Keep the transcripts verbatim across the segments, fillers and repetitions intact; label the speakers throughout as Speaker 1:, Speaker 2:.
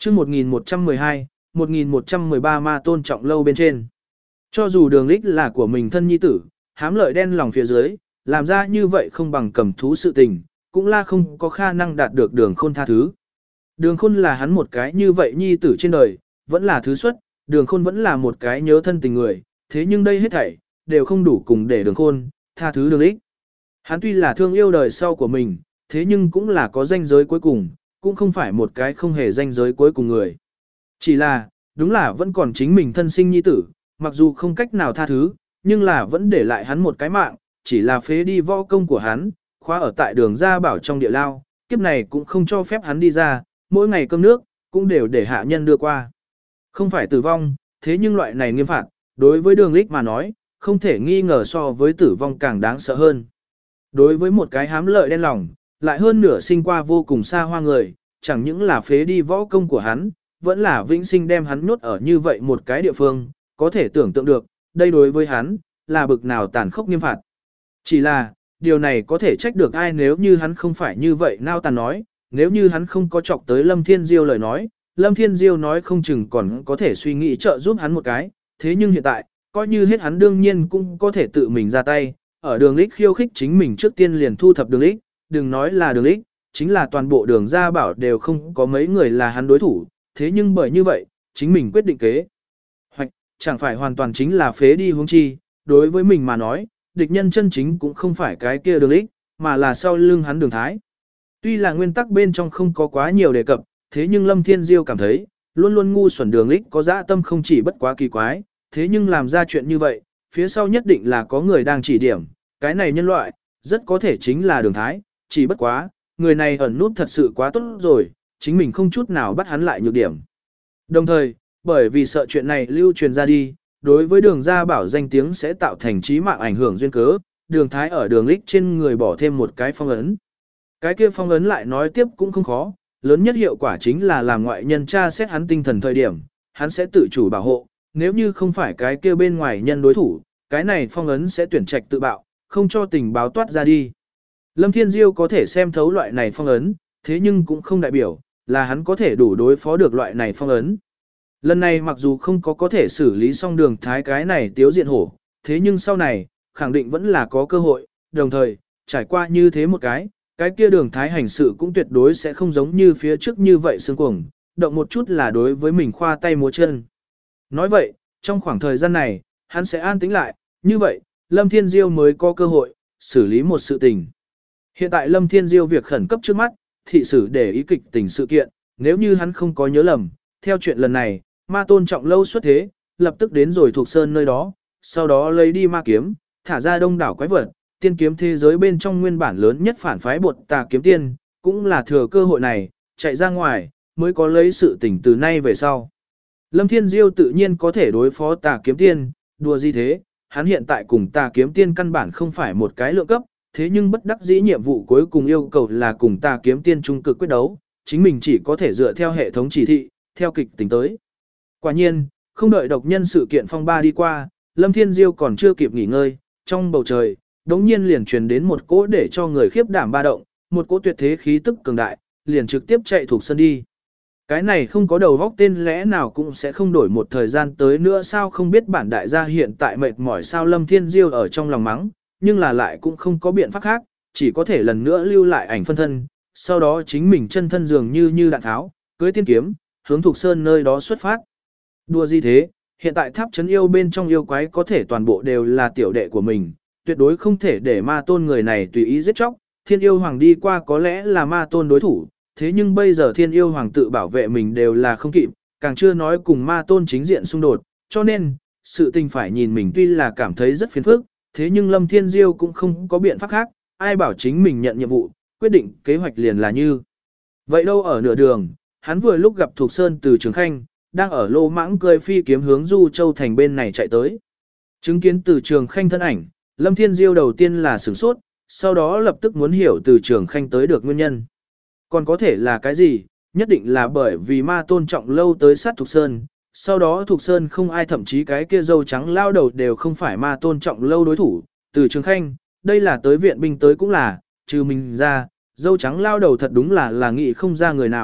Speaker 1: chương một nghìn một trăm mười hai, một nghìn một trăm mười ba ma tôn trọng lâu bên trên. Cho dù đường lích là của mình thân nhi tử, hám lợi đen lòng phía dưới, làm ra như vậy không bằng cầm thú sự tình, cũng là không có khả năng đạt được đường khôn tha thứ. Đường khôn là hắn một cái như vậy nhi tử trên đời, vẫn là thứ xuất, đường khôn vẫn là một cái nhớ thân tình người, thế nhưng đây hết thảy, đều không đủ cùng để đường khôn, tha thứ đường lích. Hắn tuy là thương yêu đời sau của mình, thế nhưng cũng là có danh giới cuối cùng, cũng không phải một cái không hề danh giới cuối cùng người. Chỉ là, đúng là vẫn còn chính mình thân sinh nhi tử, mặc dù không cách nào tha thứ, nhưng là vẫn để lại hắn một cái mạng, chỉ là phế đi võ công của hắn, khóa ở tại đường gia bảo trong địa lao, kiếp này cũng không cho phép hắn đi ra, mỗi ngày cơm nước, cũng đều để hạ nhân đưa qua. Không phải tử vong, thế nhưng loại này nghiêm phạt, đối với đường lích mà nói, không thể nghi ngờ so với tử vong càng đáng sợ hơn. Đối với một cái hám lợi đen lòng, lại hơn nửa sinh qua vô cùng xa hoa người, chẳng những là phế đi võ công của hắn, vẫn là vĩnh sinh đem hắn nhốt ở như vậy một cái địa phương, có thể tưởng tượng được, đây đối với hắn, là bực nào tàn khốc nghiêm phạt. Chỉ là, điều này có thể trách được ai nếu như hắn không phải như vậy nao tàn nói, nếu như hắn không có chọc tới Lâm Thiên Diêu lời nói, Lâm Thiên Diêu nói không chừng còn có thể suy nghĩ trợ giúp hắn một cái, thế nhưng hiện tại, coi như hết hắn đương nhiên cũng có thể tự mình ra tay, ở đường lích khiêu khích chính mình trước tiên liền thu thập đường lích, đừng nói là đường lích, chính là toàn bộ đường gia bảo đều không có mấy người là hắn đối thủ, thế nhưng bởi như vậy, chính mình quyết định kế. Hoặc, chẳng phải hoàn toàn chính là phế đi huống chi, đối với mình mà nói, địch nhân chân chính cũng không phải cái kia đường lích, mà là sau lưng hắn đường thái. Tuy là nguyên tắc bên trong không có quá nhiều đề cập, thế nhưng Lâm Thiên Diêu cảm thấy, luôn luôn ngu xuẩn đường lích có dã tâm không chỉ bất quá kỳ quái, thế nhưng làm ra chuyện như vậy, phía sau nhất định là có người đang chỉ điểm, cái này nhân loại, rất có thể chính là đường thái, chỉ bất quá, người này ẩn nút thật sự quá tốt rồi, chính mình không chút nào bắt hắn lại nhược điểm. Đồng thời, bởi vì sợ chuyện này lưu truyền ra đi, đối với đường gia bảo danh tiếng sẽ tạo thành chí mạng ảnh hưởng duyên cớ, đường thái ở đường lích trên người bỏ thêm một cái phong ấn. Cái kia phong ấn lại nói tiếp cũng không khó, lớn nhất hiệu quả chính là làm ngoại nhân tra xét hắn tinh thần thời điểm, hắn sẽ tự chủ bảo hộ, nếu như không phải cái kia bên ngoài nhân đối thủ, cái này phong ấn sẽ tuyển trạch tự bạo, không cho tình báo toát ra đi. Lâm Thiên Diêu có thể xem thấu loại này phong ấn, thế nhưng cũng không đại biểu là hắn có thể đủ đối phó được loại này phong ấn. Lần này mặc dù không có có thể xử lý xong đường thái cái này tiếu diện hổ, thế nhưng sau này, khẳng định vẫn là có cơ hội, đồng thời, trải qua như thế một cái, cái kia đường thái hành sự cũng tuyệt đối sẽ không giống như phía trước như vậy sương cuồng, động một chút là đối với mình khoa tay múa chân. Nói vậy, trong khoảng thời gian này, hắn sẽ an tĩnh lại, như vậy, Lâm Thiên Diêu mới có cơ hội, xử lý một sự tình. Hiện tại Lâm Thiên Diêu việc khẩn cấp trước mắt, thị sử để ý kịch tình sự kiện, nếu như hắn không có nhớ lầm, theo chuyện lần này, ma tôn trọng lâu xuất thế, lập tức đến rồi thuộc sơn nơi đó, sau đó lấy đi ma kiếm, thả ra đông đảo quái vật, tiên kiếm thế giới bên trong nguyên bản lớn nhất phản phái bột tà kiếm tiên, cũng là thừa cơ hội này, chạy ra ngoài, mới có lấy sự tình từ nay về sau. Lâm Thiên Diêu tự nhiên có thể đối phó tà kiếm tiên, đùa gì thế, hắn hiện tại cùng tà kiếm tiên căn bản không phải một cái lượng cấp, thế nhưng bất đắc dĩ nhiệm vụ cuối cùng yêu cầu là cùng tà kiếm tiên trung cực quyết đấu, chính mình chỉ có thể dựa theo hệ thống chỉ thị, theo kịch tính tới. Quả nhiên, không đợi độc nhân sự kiện phong ba đi qua, Lâm Thiên Diêu còn chưa kịp nghỉ ngơi, trong bầu trời, đống nhiên liền truyền đến một cỗ để cho người khiếp đảm ba động, một cỗ tuyệt thế khí tức cường đại, liền trực tiếp chạy thuộc sân đi. Cái này không có đầu vóc tên lẽ nào cũng sẽ không đổi một thời gian tới nữa sao không biết bản đại gia hiện tại mệt mỏi sao Lâm Thiên Diêu ở trong lòng mắng, nhưng là lại cũng không có biện pháp khác, chỉ có thể lần nữa lưu lại ảnh phân thân, sau đó chính mình chân thân dường như như đạn tháo, cưới tiên kiếm, hướng thuộc sơn nơi đó xuất phát. Đùa gì thế, hiện tại tháp trấn yêu bên trong yêu quái có thể toàn bộ đều là tiểu đệ của mình, tuyệt đối không thể để ma tôn người này tùy ý giết chóc, thiên yêu hoàng đi qua có lẽ là ma tôn đối thủ, thế nhưng bây giờ thiên yêu hoàng tự bảo vệ mình đều là không kịp, càng chưa nói cùng ma tôn chính diện xung đột, cho nên, sự tình phải nhìn mình tuy là cảm thấy rất phiền phức, thế nhưng Lâm Thiên Diêu cũng không có biện pháp khác, ai bảo chính mình nhận nhiệm vụ, quyết định kế hoạch liền là như. Vậy đâu ở nửa đường, hắn vừa lúc gặp Thục Sơn từ Trường Khanh, đang ở lô mãng cười phi kiếm hướng Du Châu thành bên này chạy tới. Chứng kiến từ Trường Khanh thân ảnh, Lâm Thiên Diêu đầu tiên là sửng sốt, sau đó lập tức muốn hiểu từ Trường Khanh tới được nguyên nhân. Còn có thể là cái gì, nhất định là bởi vì ma tôn trọng lâu tới sát Thục Sơn, sau đó Thục Sơn không ai thậm chí cái kia dâu trắng lao đầu đều không phải ma tôn trọng lâu đối thủ, từ Trường Khanh, đây là tới viện binh tới cũng là, trừ mình ra, dâu trắng lao đầu thật đúng là là nghĩ không ra người nào,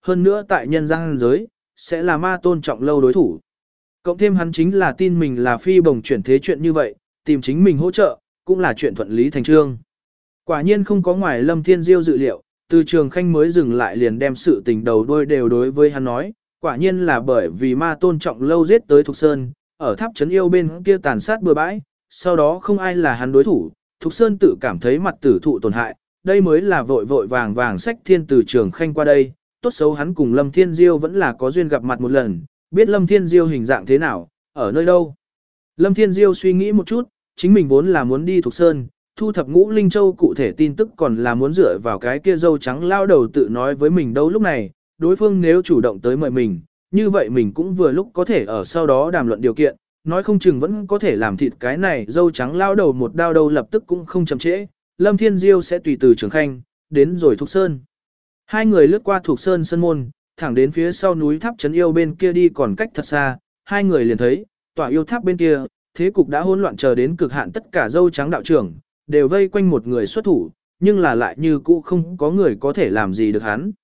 Speaker 1: hơn nữa tại nhân gian giới, sẽ là ma tôn trọng lâu đối thủ. Cộng thêm hắn chính là tin mình là phi bồng chuyển thế chuyện như vậy, tìm chính mình hỗ trợ, cũng là chuyện thuận lý thành trương. Quả nhiên không có ngoài Lâm Thiên Diêu dự liệu, từ Trường Khanh mới dừng lại liền đem sự tình đầu đuôi đều đối với hắn nói, quả nhiên là bởi vì ma tôn trọng lâu giết tới Thục Sơn, ở tháp trấn yêu bên kia tàn sát bừa bãi, sau đó không ai là hắn đối thủ, Thục Sơn tự cảm thấy mặt tử thụ tổn hại, đây mới là vội vội vàng vàng sách thiên từ Trường Khanh qua đây, tốt xấu hắn cùng Lâm Thiên Diêu vẫn là có duyên gặp mặt một lần, biết Lâm Thiên Diêu hình dạng thế nào, ở nơi đâu. Lâm Thiên Diêu suy nghĩ một chút, chính mình vốn là muốn đi Thục Sơn, thu thập Ngũ Linh Châu cụ thể tin tức còn là muốn dựa vào cái kia dâu trắng lao đầu tự nói với mình đâu lúc này, đối phương nếu chủ động tới mời mình, như vậy mình cũng vừa lúc có thể ở sau đó đàm luận điều kiện, nói không chừng vẫn có thể làm thịt cái này dâu trắng lao đầu một đao đầu lập tức cũng không chậm trễ, Lâm Thiên Diêu sẽ tùy từ Trường Khanh, đến rồi Thục Sơn. Hai người lướt qua Thục Sơn sân môn, thẳng đến phía sau núi tháp trấn yêu bên kia đi còn cách thật xa, hai người liền thấy, tòa yêu tháp bên kia, thế cục đã hỗn loạn chờ đến cực hạn, tất cả dâu trắng đạo trưởng đều vây quanh một người xuất thủ, nhưng là lại như cũ không có người có thể làm gì được hắn.